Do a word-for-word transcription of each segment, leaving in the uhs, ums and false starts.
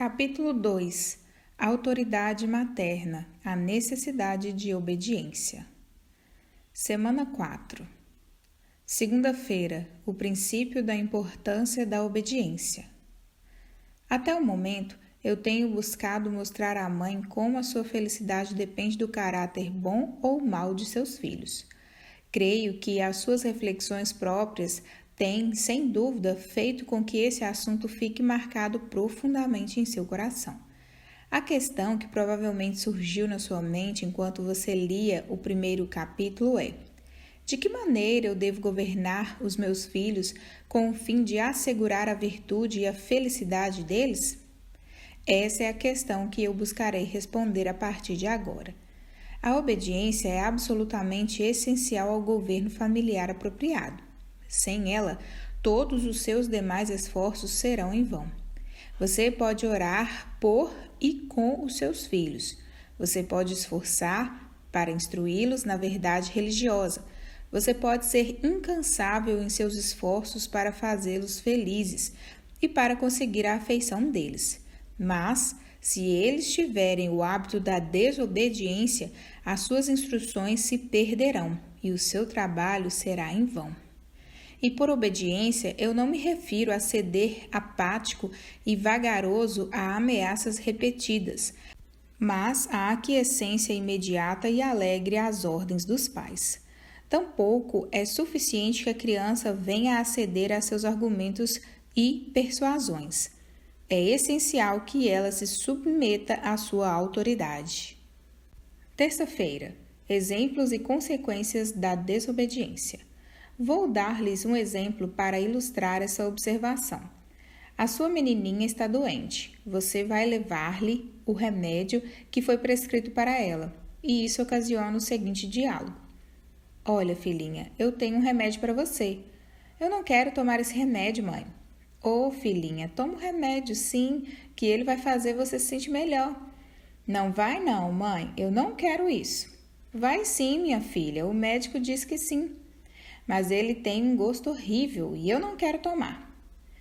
Capítulo dois. Autoridade materna, a necessidade de obediência. Semana quatro. Segunda-feira, o princípio da importância da obediência. Até o momento, eu tenho buscado mostrar à mãe como a sua felicidade depende do caráter bom ou mau de seus filhos. Creio que as suas reflexões próprias têm, sem dúvida, feito com que esse assunto fique marcado profundamente em seu coração. A questão que provavelmente surgiu na sua mente enquanto você lia o primeiro capítulo é: de que maneira eu devo governar os meus filhos com o fim de assegurar a virtude e a felicidade deles? Essa é a questão que eu buscarei responder a partir de agora. A obediência é absolutamente essencial ao governo familiar apropriado. Sem ela, todos os seus demais esforços serão em vão. Você pode orar por e com os seus filhos. Você pode esforçar para instruí-los na verdade religiosa. Você pode ser incansável em seus esforços para fazê-los felizes e para conseguir a afeição deles. Mas, se eles tiverem o hábito da desobediência, as suas instruções se perderão e o seu trabalho será em vão. E por obediência, eu não me refiro a ceder apático e vagaroso a ameaças repetidas, mas a aquiescência imediata e alegre às ordens dos pais. Tampouco é suficiente que a criança venha a ceder a seus argumentos e persuasões. É essencial que ela se submeta à sua autoridade. Terça-feira, exemplos e consequências da desobediência. Vou dar-lhes um exemplo para ilustrar essa observação. A sua menininha está doente. Você vai levar-lhe o remédio que foi prescrito para ela, e isso ocasiona o seguinte diálogo: Olha, filhinha, eu tenho um remédio para você. Eu não quero tomar esse remédio, mãe. Ô, oh, filhinha, toma o remédio, sim, que ele vai fazer você se sentir melhor. Não vai não, mãe, eu não quero isso. Vai sim, minha filha, o médico diz que sim. Mas ele tem um gosto horrível e eu não quero tomar.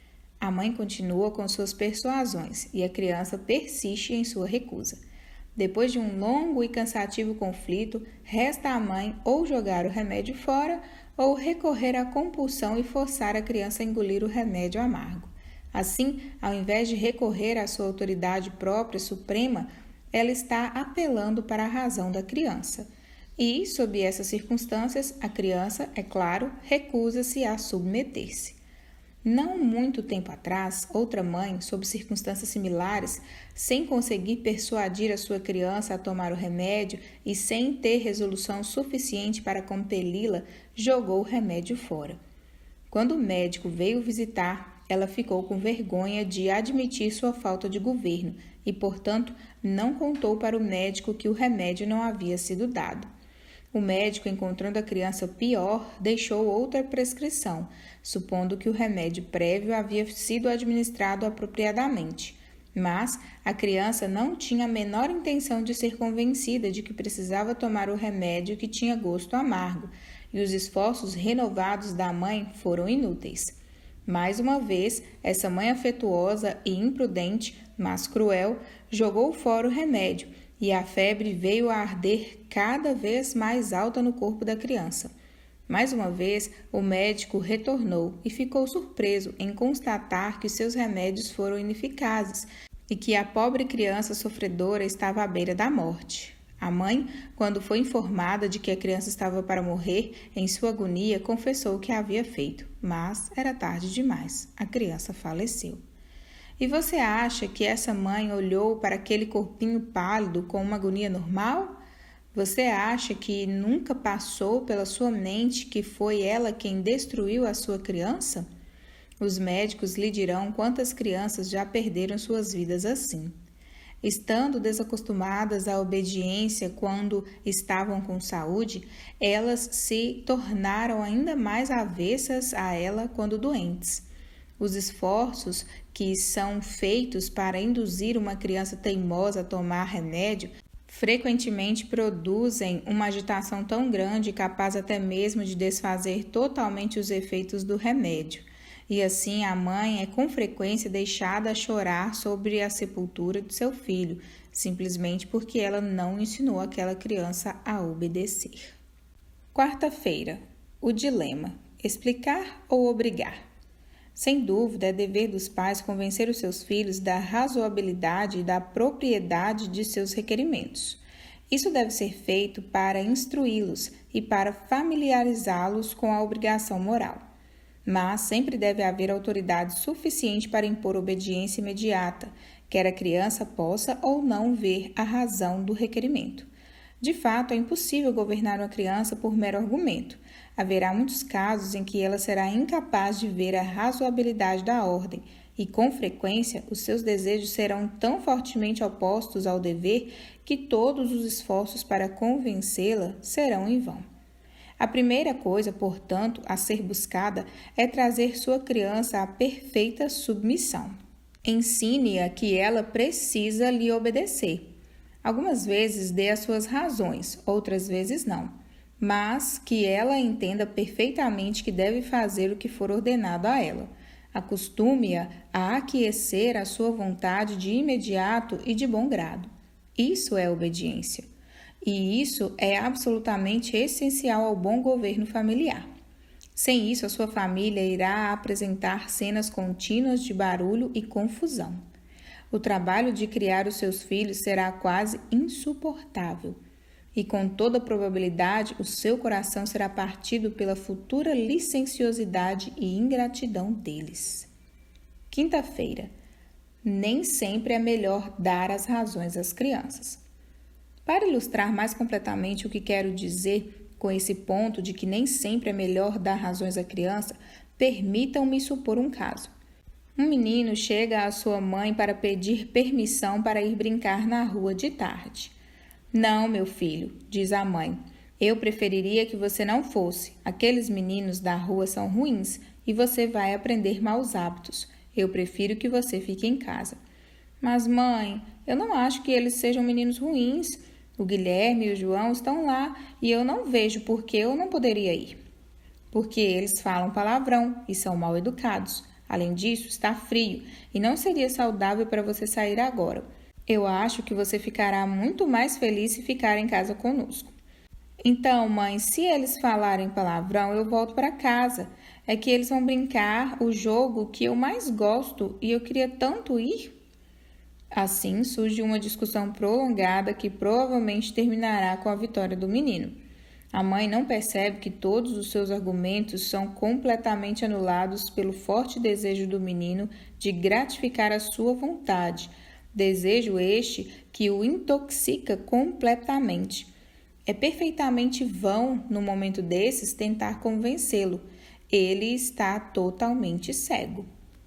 A mãe continua com suas persuasões e a criança persiste em sua recusa. Depois de um longo e cansativo conflito, resta à mãe ou jogar o remédio fora ou recorrer à compulsão e forçar a criança a engolir o remédio amargo. Assim, ao invés de recorrer à sua autoridade própria suprema, ela está apelando para a razão da criança. E, sob essas circunstâncias, a criança, é claro, recusa-se a submeter-se. Não muito tempo atrás, outra mãe, sob circunstâncias similares, sem conseguir persuadir a sua criança a tomar o remédio e sem ter resolução suficiente para compeli-la, jogou o remédio fora. Quando o médico veio visitar, ela ficou com vergonha de admitir sua falta de governo e, portanto, não contou para o médico que o remédio não havia sido dado. O médico, encontrando a criança pior, deixou outra prescrição, supondo que o remédio prévio havia sido administrado apropriadamente. Mas a criança não tinha a menor intenção de ser convencida de que precisava tomar o remédio que tinha gosto amargo, e os esforços renovados da mãe foram inúteis. Mais uma vez, essa mãe afetuosa e imprudente, mas cruel, jogou fora o remédio, e a febre veio a arder cada vez mais alta no corpo da criança. Mais uma vez, o médico retornou e ficou surpreso em constatar que os seus remédios foram ineficazes e que a pobre criança sofredora estava à beira da morte. A mãe, quando foi informada de que a criança estava para morrer, em sua agonia, confessou o que havia feito, mas era tarde demais. A criança faleceu. E você acha que essa mãe olhou para aquele corpinho pálido com uma agonia normal? Você acha que nunca passou pela sua mente que foi ela quem destruiu a sua criança? Os médicos lhe dirão quantas crianças já perderam suas vidas assim. Estando desacostumadas à obediência quando estavam com saúde, elas se tornaram ainda mais avessas a ela quando doentes. Os esforços que são feitos para induzir uma criança teimosa a tomar remédio frequentemente produzem uma agitação tão grande capaz até mesmo de desfazer totalmente os efeitos do remédio. e assim a mãe é com frequência deixada a chorar sobre a sepultura de seu filho, simplesmente porque ela não ensinou aquela criança a obedecer. Quarta-feira, o dilema: explicar ou obrigar? Sem dúvida, é dever dos pais convencer os seus filhos da razoabilidade e da propriedade de seus requerimentos. Isso deve ser feito para instruí-los e para familiarizá-los com a obrigação moral. Mas sempre deve haver autoridade suficiente para impor obediência imediata, quer a criança possa ou não ver a razão do requerimento. De fato, é impossível governar uma criança por mero argumento. Haverá muitos casos em que ela será incapaz de ver a razoabilidade da ordem e, com frequência, os seus desejos serão tão fortemente opostos ao dever que todos os esforços para convencê-la serão em vão. A primeira coisa, portanto, a ser buscada é trazer sua criança à perfeita submissão. Ensine-a que ela precisa lhe obedecer. Algumas vezes dê as suas razões, outras vezes não, mas que ela entenda perfeitamente que deve fazer o que for ordenado a ela. Acostume-a a aquecer a sua vontade de imediato e de bom grado. Isso é obediência. E isso é absolutamente essencial ao bom governo familiar. Sem isso, a sua família irá apresentar cenas contínuas de barulho e confusão. O trabalho de criar os seus filhos será quase insuportável. E com toda probabilidade, o seu coração será partido pela futura licenciosidade e ingratidão deles. Quinta-feira. Nem sempre é melhor dar as razões às crianças. Para ilustrar mais completamente o que quero dizer com esse ponto de que nem sempre é melhor dar razões à criança, permitam-me supor um caso. Um menino chega à sua mãe para pedir permissão para ir brincar na rua de tarde. Não, meu filho, diz a mãe, eu preferiria que você não fosse. Aqueles meninos da rua são ruins e você vai aprender maus hábitos. Eu prefiro que você fique em casa. Mas, mãe, eu não acho que eles sejam meninos ruins. O Guilherme e o João estão lá e eu não vejo por que eu não poderia ir. Porque eles falam palavrão e são mal educados. Além disso, está frio e não seria saudável para você sair agora. Eu acho que você ficará muito mais feliz se ficar em casa conosco. Então, mãe, se eles falarem palavrão, eu volto para casa. É que eles vão brincar o jogo que eu mais gosto e eu queria tanto ir. Assim, surge uma discussão prolongada que provavelmente terminará com a vitória do menino. A mãe não percebe que todos os seus argumentos são completamente anulados pelo forte desejo do menino de gratificar a sua vontade, desejo este que o intoxica completamente. É perfeitamente vão, no momento desses, tentar convencê-lo. Ele está totalmente cego.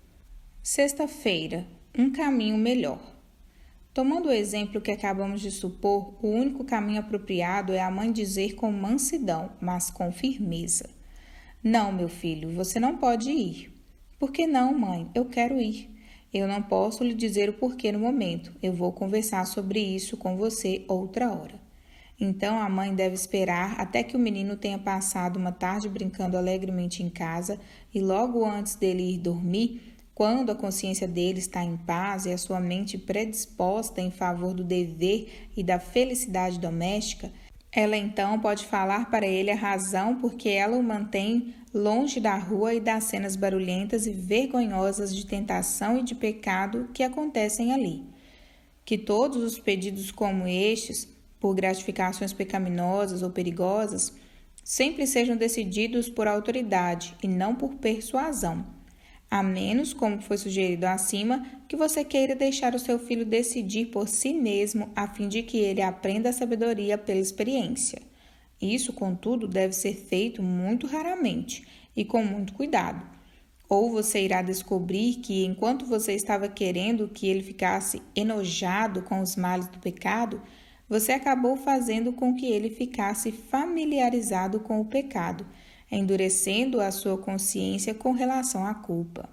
Sexta-feira, um caminho melhor. Tomando o exemplo que acabamos de supor, o único caminho apropriado é a mãe dizer com mansidão, mas com firmeza: não, meu filho, você não pode ir. Por que não, mãe? Eu quero ir. Eu não posso lhe dizer o porquê no momento. Eu vou conversar sobre isso com você outra hora. Então, a mãe deve esperar até que o menino tenha passado uma tarde brincando alegremente em casa e logo antes dele ir dormir, quando a consciência dele está em paz e a sua mente predisposta em favor do dever e da felicidade doméstica, ela então pode falar para ele a razão porque ela o mantém longe da rua e das cenas barulhentas e vergonhosas de tentação e de pecado que acontecem ali. Que todos os pedidos como estes, por gratificações pecaminosas ou perigosas, sempre sejam decididos por autoridade e não por persuasão. A menos, como foi sugerido acima, que você queira deixar o seu filho decidir por si mesmo a fim de que ele aprenda a sabedoria pela experiência. Isso, contudo, deve ser feito muito raramente e com muito cuidado. Ou você irá descobrir que, enquanto você estava querendo que ele ficasse enojado com os males do pecado, você acabou fazendo com que ele ficasse familiarizado com o pecado, endurecendo a sua consciência com relação à culpa.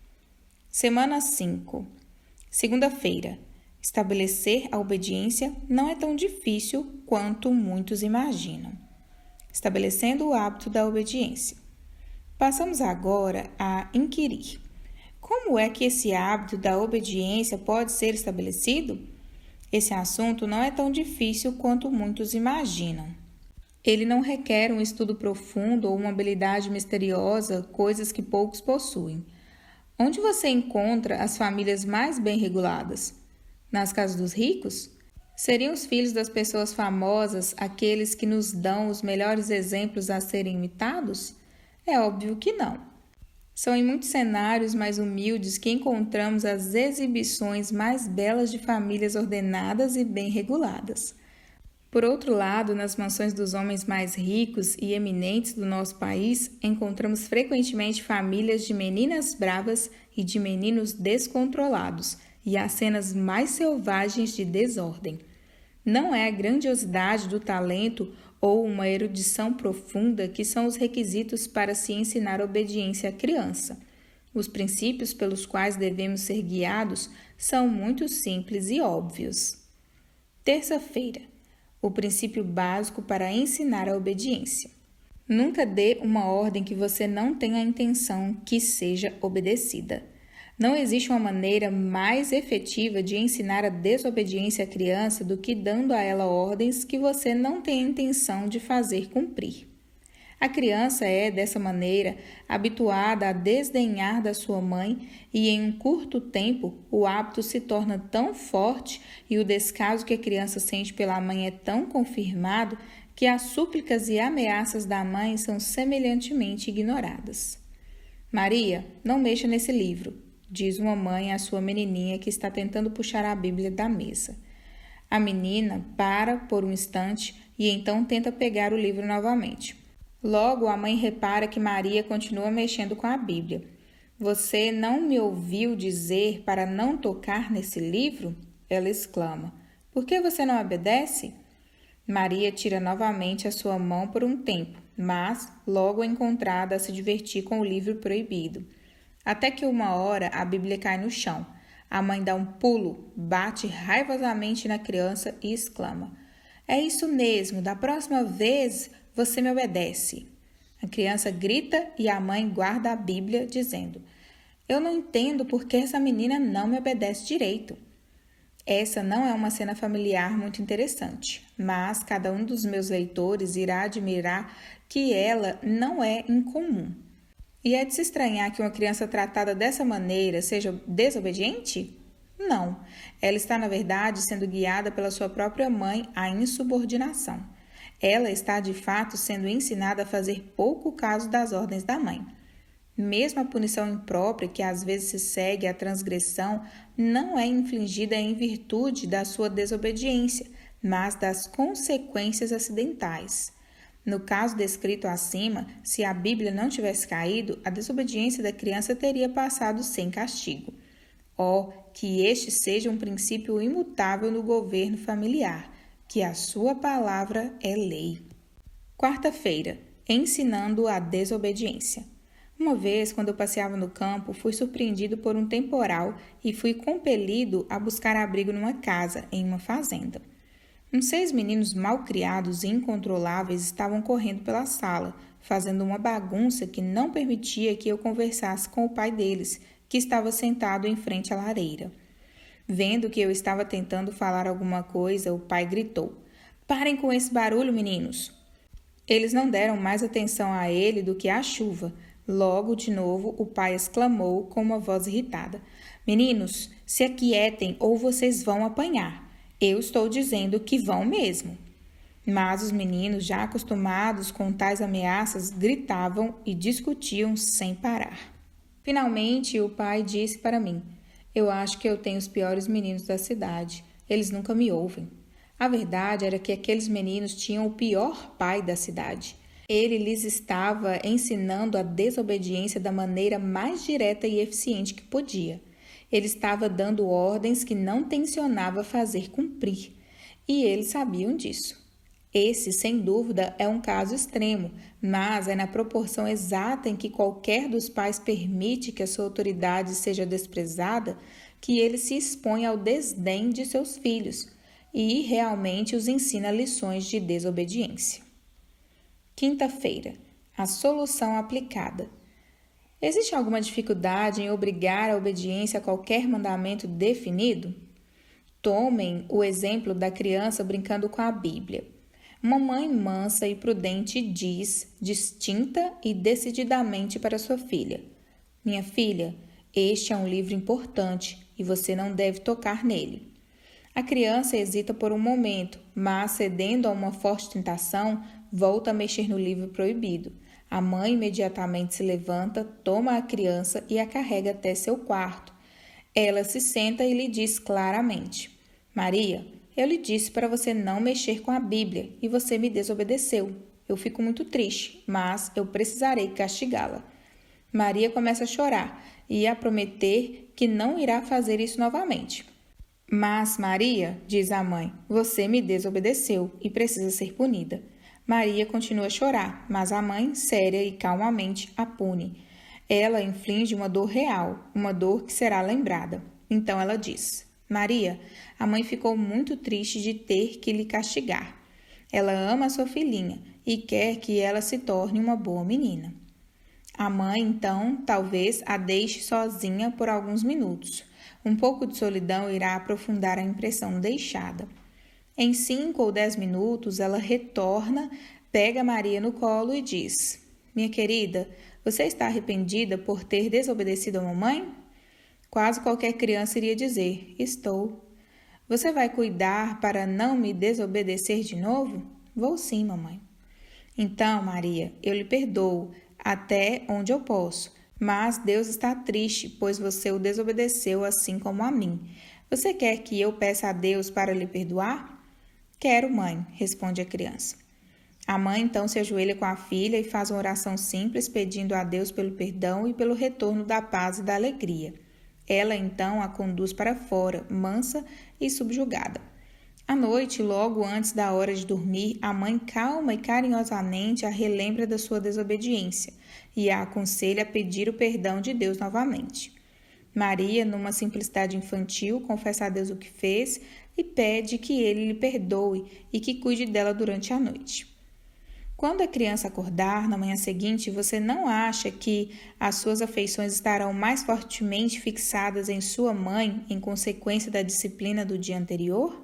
Semana cinco. Segunda-feira. Estabelecer a obediência não é tão difícil quanto muitos imaginam. Estabelecendo o hábito da obediência. Passamos agora a inquirir. Como é que esse hábito da obediência pode ser estabelecido? Esse assunto não é tão difícil quanto muitos imaginam. Ele não requer um estudo profundo ou uma habilidade misteriosa, coisas que poucos possuem. Onde você encontra as famílias mais bem reguladas? Nas casas dos ricos? Seriam os filhos das pessoas famosas aqueles que nos dão os melhores exemplos a serem imitados? É óbvio que não. São em muitos cenários mais humildes que encontramos as exibições mais belas de famílias ordenadas e bem reguladas. Por outro lado, nas mansões dos homens mais ricos e eminentes do nosso país, encontramos frequentemente famílias de meninas bravas e de meninos descontrolados, e as cenas mais selvagens de desordem. Não é a grandiosidade do talento ou uma erudição profunda que são os requisitos para se ensinar obediência à criança. Os princípios pelos quais devemos ser guiados são muito simples e óbvios. Terça-feira. O princípio básico para ensinar a obediência. Nunca dê uma ordem que você não tenha a intenção que seja obedecida. Não existe uma maneira mais efetiva de ensinar a desobediência à criança do que dando a ela ordens que você não tem a intenção de fazer cumprir. A criança é, dessa maneira, habituada a desdenhar da sua mãe e, em um curto tempo, o hábito se torna tão forte e o descaso que a criança sente pela mãe é tão confirmado que as súplicas e ameaças da mãe são semelhantemente ignoradas. Maria, não mexa nesse livro, diz uma mãe à sua menininha que está tentando puxar a Bíblia da mesa. A menina para por um instante e então tenta pegar o livro novamente. Logo, a mãe repara que Maria continua mexendo com a Bíblia. Você não me ouviu dizer para não tocar nesse livro? Ela exclama. Por que você não obedece? Maria tira novamente a sua mão por um tempo, mas logo é encontrada a se divertir com o livro proibido. Até que uma hora a Bíblia cai no chão. A mãe dá um pulo, bate raivosamente na criança e exclama. É isso mesmo, da próxima vez você me obedece. A criança grita e a mãe guarda a Bíblia, dizendo, eu não entendo por que essa menina não me obedece direito. Essa não é uma cena familiar muito interessante, mas cada um dos meus leitores irá admirar que ela não é incomum. E é de se estranhar que uma criança tratada dessa maneira seja desobediente? Não, ela está, na verdade, sendo guiada pela sua própria mãe à insubordinação. Ela está, de fato, sendo ensinada a fazer pouco caso das ordens da mãe. Mesmo a punição imprópria, que às vezes se segue à transgressão, não é infligida em virtude da sua desobediência, mas das consequências acidentais. No caso descrito acima, se a Bíblia não tivesse caído, a desobediência da criança teria passado sem castigo. Ó, que este seja um princípio imutável no governo familiar, que a sua palavra é lei. Quarta-feira, ensinando a desobediência. Uma vez, quando eu passeava no campo, fui surpreendido por um temporal e fui compelido a buscar abrigo numa casa, em uma fazenda. Uns seis meninos mal-criados e incontroláveis estavam correndo pela sala, fazendo uma bagunça que não permitia que eu conversasse com o pai deles, que estava sentado em frente à lareira. Vendo que eu estava tentando falar alguma coisa, o pai gritou, parem com esse barulho, meninos! Eles não deram mais atenção a ele do que à chuva. Logo, de novo, o pai exclamou com uma voz irritada, meninos, se aquietem ou vocês vão apanhar. Eu estou dizendo que vão mesmo. Mas os meninos, já acostumados com tais ameaças, gritavam e discutiam sem parar. Finalmente, o pai disse para mim, eu acho que eu tenho os piores meninos da cidade. Eles nunca me ouvem. A verdade era que aqueles meninos tinham o pior pai da cidade. Ele lhes estava ensinando a desobediência da maneira mais direta e eficiente que podia. Ele estava dando ordens que não tencionava fazer cumprir. E eles sabiam disso. Esse, sem dúvida, é um caso extremo, mas é na proporção exata em que qualquer dos pais permite que a sua autoridade seja desprezada que ele se expõe ao desdém de seus filhos e realmente os ensina lições de desobediência. Quinta-feira, a solução aplicada. Existe alguma dificuldade em obrigar a obediência a qualquer mandamento definido? Tomem o exemplo da criança brincando com a Bíblia. Uma mãe mansa e prudente diz, distinta e decididamente para sua filha: minha filha, este é um livro importante e você não deve tocar nele. A criança hesita por um momento, mas, cedendo a uma forte tentação, volta a mexer no livro proibido. A mãe imediatamente se levanta, toma a criança e a carrega até seu quarto. Ela se senta e lhe diz claramente: Maria, eu lhe disse para você não mexer com a Bíblia e você me desobedeceu. Eu fico muito triste, mas eu precisarei castigá-la. Maria começa a chorar e a prometer que não irá fazer isso novamente. Mas, Maria, diz a mãe, você me desobedeceu e precisa ser punida. Maria continua a chorar, mas a mãe, séria e calmamente, a pune. Ela inflige uma dor real, uma dor que será lembrada. Então ela diz: Maria, a mãe ficou muito triste de ter que lhe castigar. Ela ama a sua filhinha e quer que ela se torne uma boa menina. A mãe, então, talvez a deixe sozinha por alguns minutos. Um pouco de solidão irá aprofundar a impressão deixada. Em cinco ou dez minutos, ela retorna, pega Maria no colo e diz: minha querida, você está arrependida por ter desobedecido a mamãe? Quase qualquer criança iria dizer: estou. Você vai cuidar para não me desobedecer de novo? Vou sim, mamãe. Então, Maria, eu lhe perdoo até onde eu posso, mas Deus está triste, pois você o desobedeceu assim como a mim. Você quer que eu peça a Deus para lhe perdoar? Quero, mãe, responde a criança. A mãe então se ajoelha com a filha e faz uma oração simples, pedindo a Deus pelo perdão e pelo retorno da paz e da alegria. Ela então a conduz para fora, mansa e subjugada. À noite, logo antes da hora de dormir, a mãe calma e carinhosamente a relembra da sua desobediência e a aconselha a pedir o perdão de Deus novamente. Maria, numa simplicidade infantil, confessa a Deus o que fez e pede que ele lhe perdoe e que cuide dela durante a noite. Quando a criança acordar na manhã seguinte, você não acha que as suas afeições estarão mais fortemente fixadas em sua mãe em consequência da disciplina do dia anterior?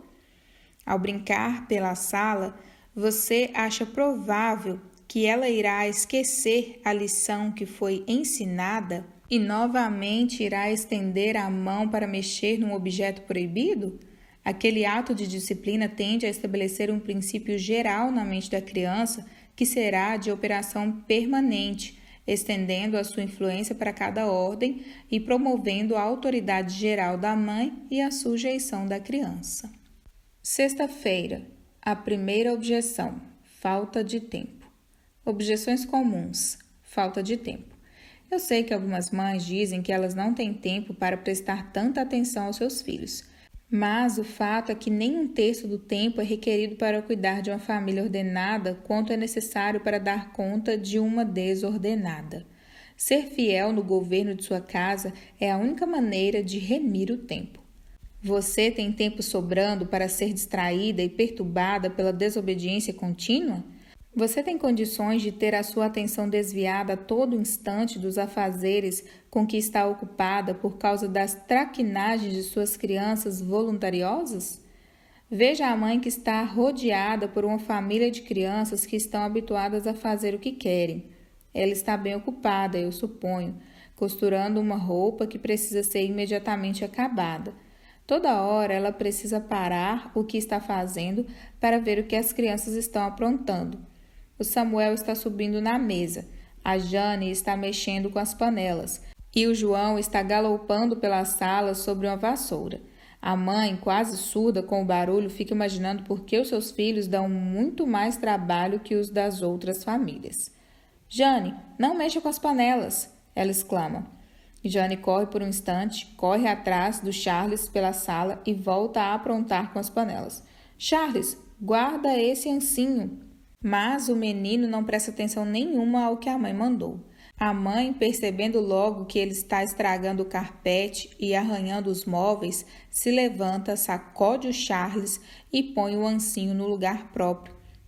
Ao brincar pela sala, você acha provável que ela irá esquecer a lição que foi ensinada e novamente irá estender a mão para mexer num objeto proibido? Aquele ato de disciplina tende a estabelecer um princípio geral na mente da criança que será de operação permanente, estendendo a sua influência para cada ordem e promovendo a autoridade geral da mãe e a sujeição da criança. Sexta-feira, a primeira objeção: falta de tempo. Objeções comuns: falta de tempo. Eu sei que algumas mães dizem que elas não têm tempo para prestar tanta atenção aos seus filhos, mas o fato é que nem um terço do tempo é requerido para cuidar de uma família ordenada quanto é necessário para dar conta de uma desordenada. Ser fiel no governo de sua casa é a única maneira de remir o tempo. Você tem tempo sobrando para ser distraída e perturbada pela desobediência contínua? Você tem condições de ter a sua atenção desviada a todo instante dos afazeres com que está ocupada por causa das traquinagens de suas crianças voluntariosas? Veja a mãe que está rodeada por uma família de crianças que estão habituadas a fazer o que querem. Ela está bem ocupada, eu suponho, costurando uma roupa que precisa ser imediatamente acabada. Toda hora ela precisa parar o que está fazendo para ver o que as crianças estão aprontando. O Samuel está subindo na mesa, a Jane está mexendo com as panelas e o João está galopando pela sala sobre uma vassoura. A mãe, quase surda com o barulho, fica imaginando por que os seus filhos dão muito mais trabalho que os das outras famílias. Jane, não mexa com as panelas, ela exclama. Jane corre por um instante, corre atrás do Charles pela sala e volta a aprontar com as panelas. Charles, guarda esse ancinho. Mas o menino não presta atenção nenhuma ao que a mãe mandou. A mãe, percebendo logo que ele está estragando o carpete e arranhando os móveis, se levanta, sacode o Charles e põe o ancinho no lugar próprio.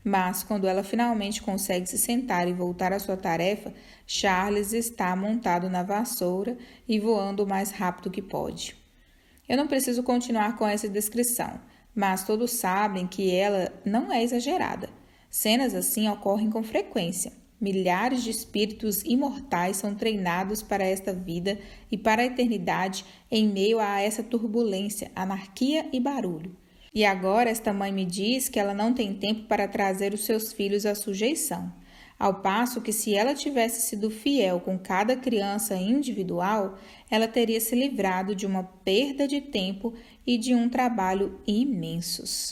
Mas, quando ela finalmente consegue se sentar e voltar à sua tarefa, Charles está montado na vassoura e voando o mais rápido que pode. Eu não preciso continuar com essa descrição, mas todos sabem que ela não é exagerada. Cenas assim ocorrem com frequência. Milhares de espíritos imortais são treinados para esta vida e para a eternidade em meio a essa turbulência, anarquia e barulho. E agora esta mãe me diz que ela não tem tempo para trazer os seus filhos à sujeição, ao passo que se ela tivesse sido fiel com cada criança individual, ela teria se livrado de uma perda de tempo e de um trabalho imensos.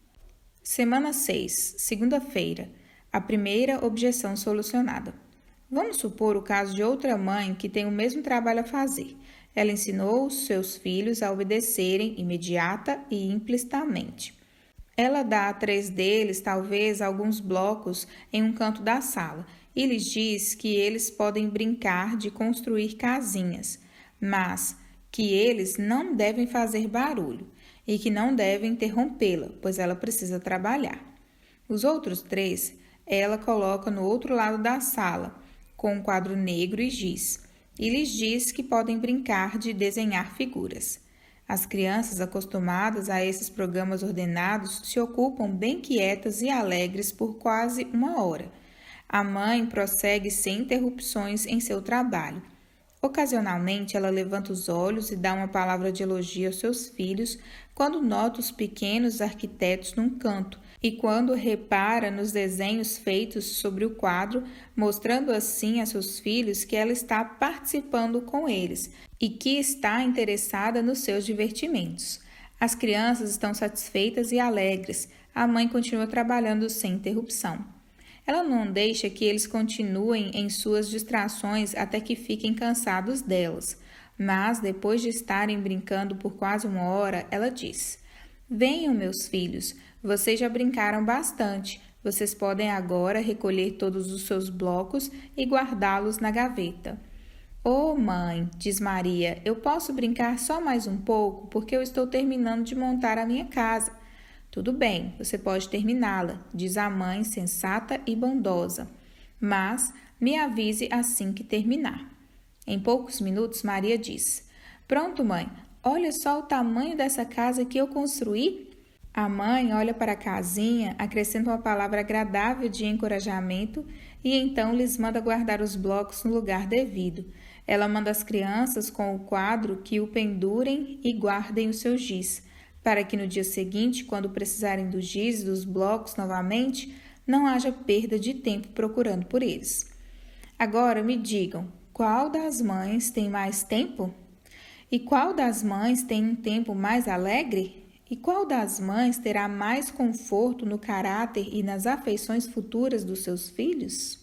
Semana seis, segunda-feira, a primeira objeção solucionada. Vamos supor o caso de outra mãe que tem o mesmo trabalho a fazer. Ela ensinou os seus filhos a obedecerem imediata e implicitamente. Ela dá a três deles, talvez, alguns blocos em um canto da sala e lhes diz que eles podem brincar de construir casinhas, mas que eles não devem fazer barulho e que não devem interrompê-la, pois ela precisa trabalhar. Os outros três, ela coloca no outro lado da sala, com um quadro negro e giz, e lhes diz que podem brincar de desenhar figuras. As crianças acostumadas a esses programas ordenados se ocupam bem quietas e alegres por quase uma hora. A mãe prossegue sem interrupções em seu trabalho. Ocasionalmente, ela levanta os olhos e dá uma palavra de elogio aos seus filhos quando nota os pequenos arquitetos num canto e quando repara nos desenhos feitos sobre o quadro, mostrando assim a seus filhos que ela está participando com eles e que está interessada nos seus divertimentos. As crianças estão satisfeitas e alegres. A mãe continua trabalhando sem interrupção. Ela não deixa que eles continuem em suas distrações até que fiquem cansados delas. Mas, depois de estarem brincando por quase uma hora, ela diz: "Venham, meus filhos, vocês já brincaram bastante. Vocês podem agora recolher todos os seus blocos e guardá-los na gaveta." "Oh, mãe", diz Maria, "eu posso brincar só mais um pouco porque eu estou terminando de montar a minha casa." "Tudo bem, você pode terminá-la", diz a mãe sensata e bondosa, "mas me avise assim que terminar." Em poucos minutos, Maria diz: "Pronto, mãe, olha só o tamanho dessa casa que eu construí." A mãe olha para a casinha, acrescenta uma palavra agradável de encorajamento e então lhes manda guardar os blocos no lugar devido. Ela manda as crianças com o quadro que o pendurem e guardem o seu giz, para que no dia seguinte, quando precisarem do giz e dos blocos novamente, não haja perda de tempo procurando por eles. Agora me digam, qual das mães tem mais tempo? E qual das mães tem um tempo mais alegre? E qual das mães terá mais conforto no caráter e nas afeições futuras dos seus filhos?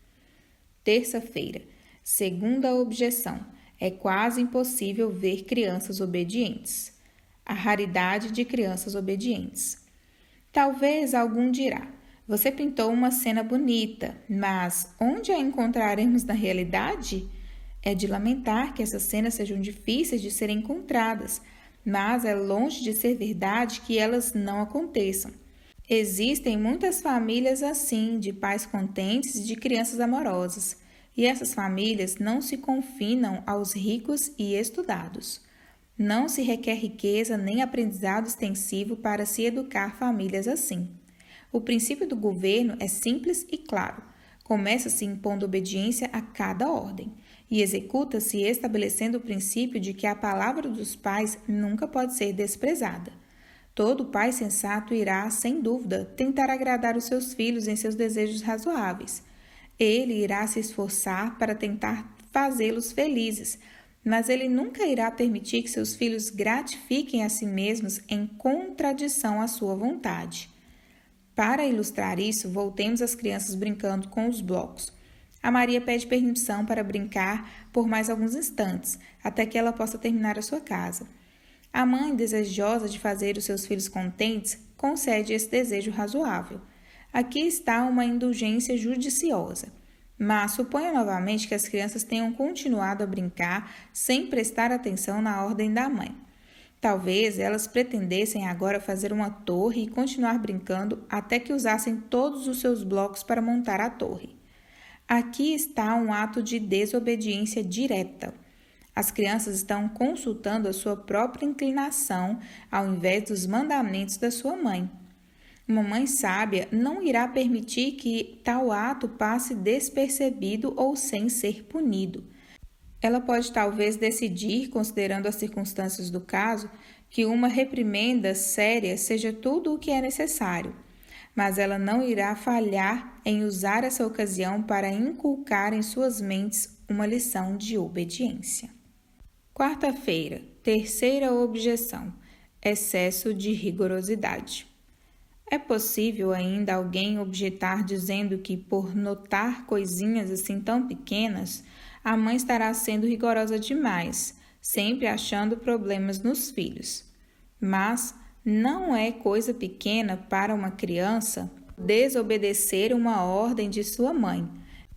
Terça-feira, segunda objeção. É quase impossível ver crianças obedientes. A raridade de crianças obedientes. Talvez algum dirá: "Você pintou uma cena bonita, mas onde a encontraremos na realidade?" É de lamentar que essas cenas sejam difíceis de serem encontradas, mas é longe de ser verdade que elas não aconteçam. Existem muitas famílias assim, de pais contentes e de crianças amorosas, e essas famílias não se confinam aos ricos e estudados. Não se requer riqueza nem aprendizado extensivo para se educar famílias assim. O princípio do governo é simples e claro. Começa-se impondo obediência a cada ordem e executa-se estabelecendo o princípio de que a palavra dos pais nunca pode ser desprezada. Todo pai sensato irá, sem dúvida, tentar agradar os seus filhos em seus desejos razoáveis. Ele irá se esforçar para tentar fazê-los felizes, mas ele nunca irá permitir que seus filhos gratifiquem a si mesmos em contradição à sua vontade. Para ilustrar isso, voltemos às crianças brincando com os blocos. A Maria pede permissão para brincar por mais alguns instantes, até que ela possa terminar a sua casa. A mãe, desejosa de fazer os seus filhos contentes, concede esse desejo razoável. Aqui está uma indulgência judiciosa. Mas suponha novamente que as crianças tenham continuado a brincar sem prestar atenção na ordem da mãe. Talvez elas pretendessem agora fazer uma torre e continuar brincando até que usassem todos os seus blocos para montar a torre. Aqui está um ato de desobediência direta. As crianças estão consultando a sua própria inclinação ao invés dos mandamentos da sua mãe. Uma mãe sábia não irá permitir que tal ato passe despercebido ou sem ser punido. Ela pode talvez decidir, considerando as circunstâncias do caso, que uma reprimenda séria seja tudo o que é necessário, mas ela não irá falhar em usar essa ocasião para inculcar em suas mentes uma lição de obediência. Quarta-feira, terceira objeção: excesso de rigorosidade. É possível ainda alguém objetar dizendo que, por notar coisinhas assim tão pequenas, a mãe estará sendo rigorosa demais, sempre achando problemas nos filhos. Mas não é coisa pequena para uma criança desobedecer uma ordem de sua mãe.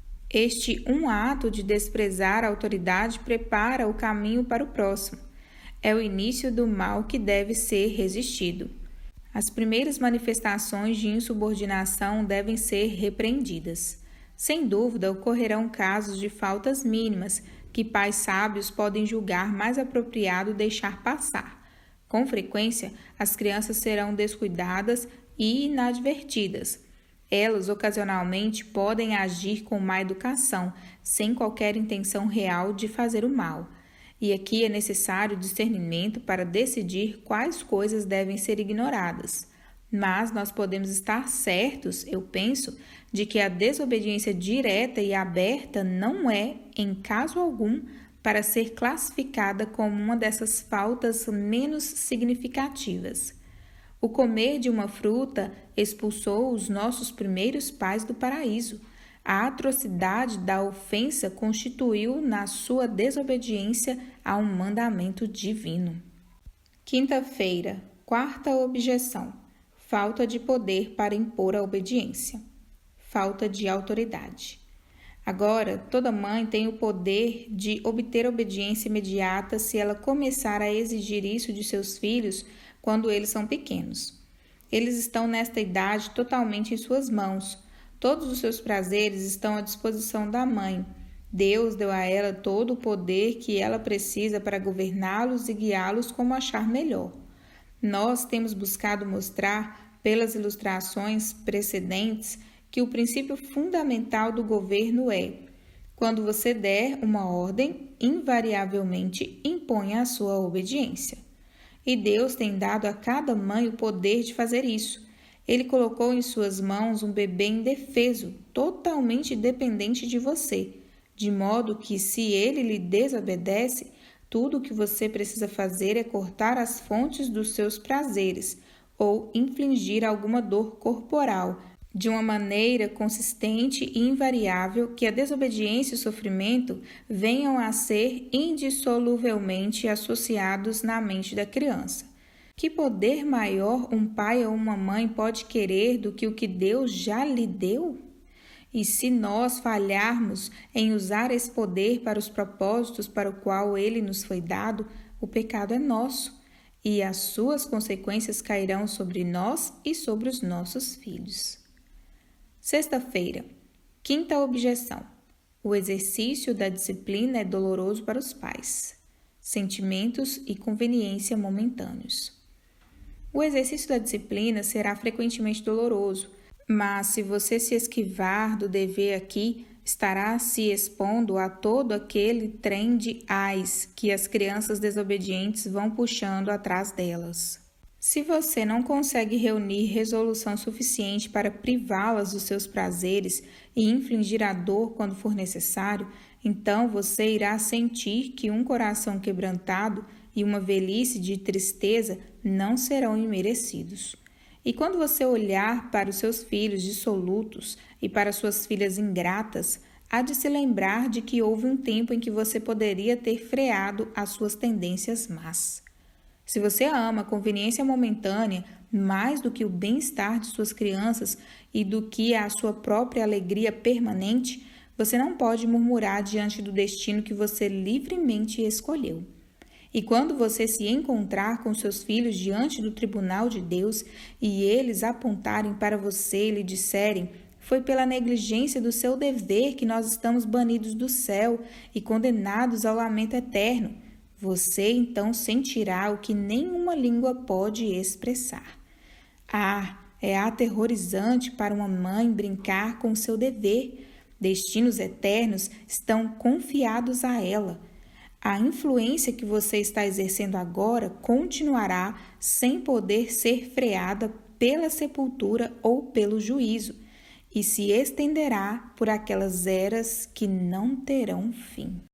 Este um ato de desprezar a autoridade prepara o caminho para o próximo. É o início do mal que deve ser resistido. As primeiras manifestações de insubordinação devem ser repreendidas. Sem dúvida, ocorrerão casos de faltas mínimas que pais sábios podem julgar mais apropriado deixar passar. Com frequência, as crianças serão descuidadas e inadvertidas. Elas, ocasionalmente, podem agir com má educação, sem qualquer intenção real de fazer o mal. E aqui é necessário discernimento para decidir quais coisas devem ser ignoradas. Mas nós podemos estar certos, eu penso, de que a desobediência direta e aberta não é, em caso algum, para ser classificada como uma dessas faltas menos significativas. O comer de uma fruta expulsou os nossos primeiros pais do paraíso. A atrocidade da ofensa constituiu na sua desobediência a um mandamento divino. Quinta-feira, quarta objeção: falta de poder para impor a obediência. Falta de autoridade. Agora, toda mãe tem o poder de obter obediência imediata se ela começar a exigir isso de seus filhos quando eles são pequenos. Eles estão nesta idade totalmente em suas mãos. Todos os seus prazeres estão à disposição da mãe. Deus deu a ela todo o poder que ela precisa para governá-los e guiá-los como achar melhor. Nós temos buscado mostrar, pelas ilustrações precedentes, que o princípio fundamental do governo é: quando você der uma ordem, invariavelmente imponha a sua obediência. E Deus tem dado a cada mãe o poder de fazer isso. Ele colocou em suas mãos um bebê indefeso, totalmente dependente de você, de modo que, se ele lhe desobedece, tudo o que você precisa fazer é cortar as fontes dos seus prazeres ou infligir alguma dor corporal, de uma maneira consistente e invariável, que a desobediência e o sofrimento venham a ser indissoluvelmente associados na mente da criança. Que poder maior um pai ou uma mãe pode querer do que o que Deus já lhe deu? E se nós falharmos em usar esse poder para os propósitos para o qual ele nos foi dado, o pecado é nosso, e as suas consequências cairão sobre nós e sobre os nossos filhos. Sexta-feira, quinta objeção: o exercício da disciplina é doloroso para os pais. Sentimentos e conveniência momentâneos. O exercício da disciplina será frequentemente doloroso, mas se você se esquivar do dever aqui, estará se expondo a todo aquele trem de ais que as crianças desobedientes vão puxando atrás delas. Se você não consegue reunir resolução suficiente para privá-las dos seus prazeres e infligir a dor quando for necessário, então você irá sentir que um coração quebrantado e uma velhice de tristeza não serão imerecidos. E quando você olhar para os seus filhos dissolutos e para suas filhas ingratas, há de se lembrar de que houve um tempo em que você poderia ter freado as suas tendências más. Se você ama a conveniência momentânea mais do que o bem-estar de suas crianças e do que a sua própria alegria permanente, você não pode murmurar diante do destino que você livremente escolheu. E quando você se encontrar com seus filhos diante do tribunal de Deus e eles apontarem para você e lhe disserem: foi pela negligência do seu dever que nós estamos banidos do céu e condenados ao lamento eterno, você então sentirá o que nenhuma língua pode expressar. Ah, é aterrorizante para uma mãe brincar com o seu dever. Destinos eternos estão confiados a ela. A influência que você está exercendo agora continuará sem poder ser freada pela sepultura ou pelo juízo, e se estenderá por aquelas eras que não terão fim.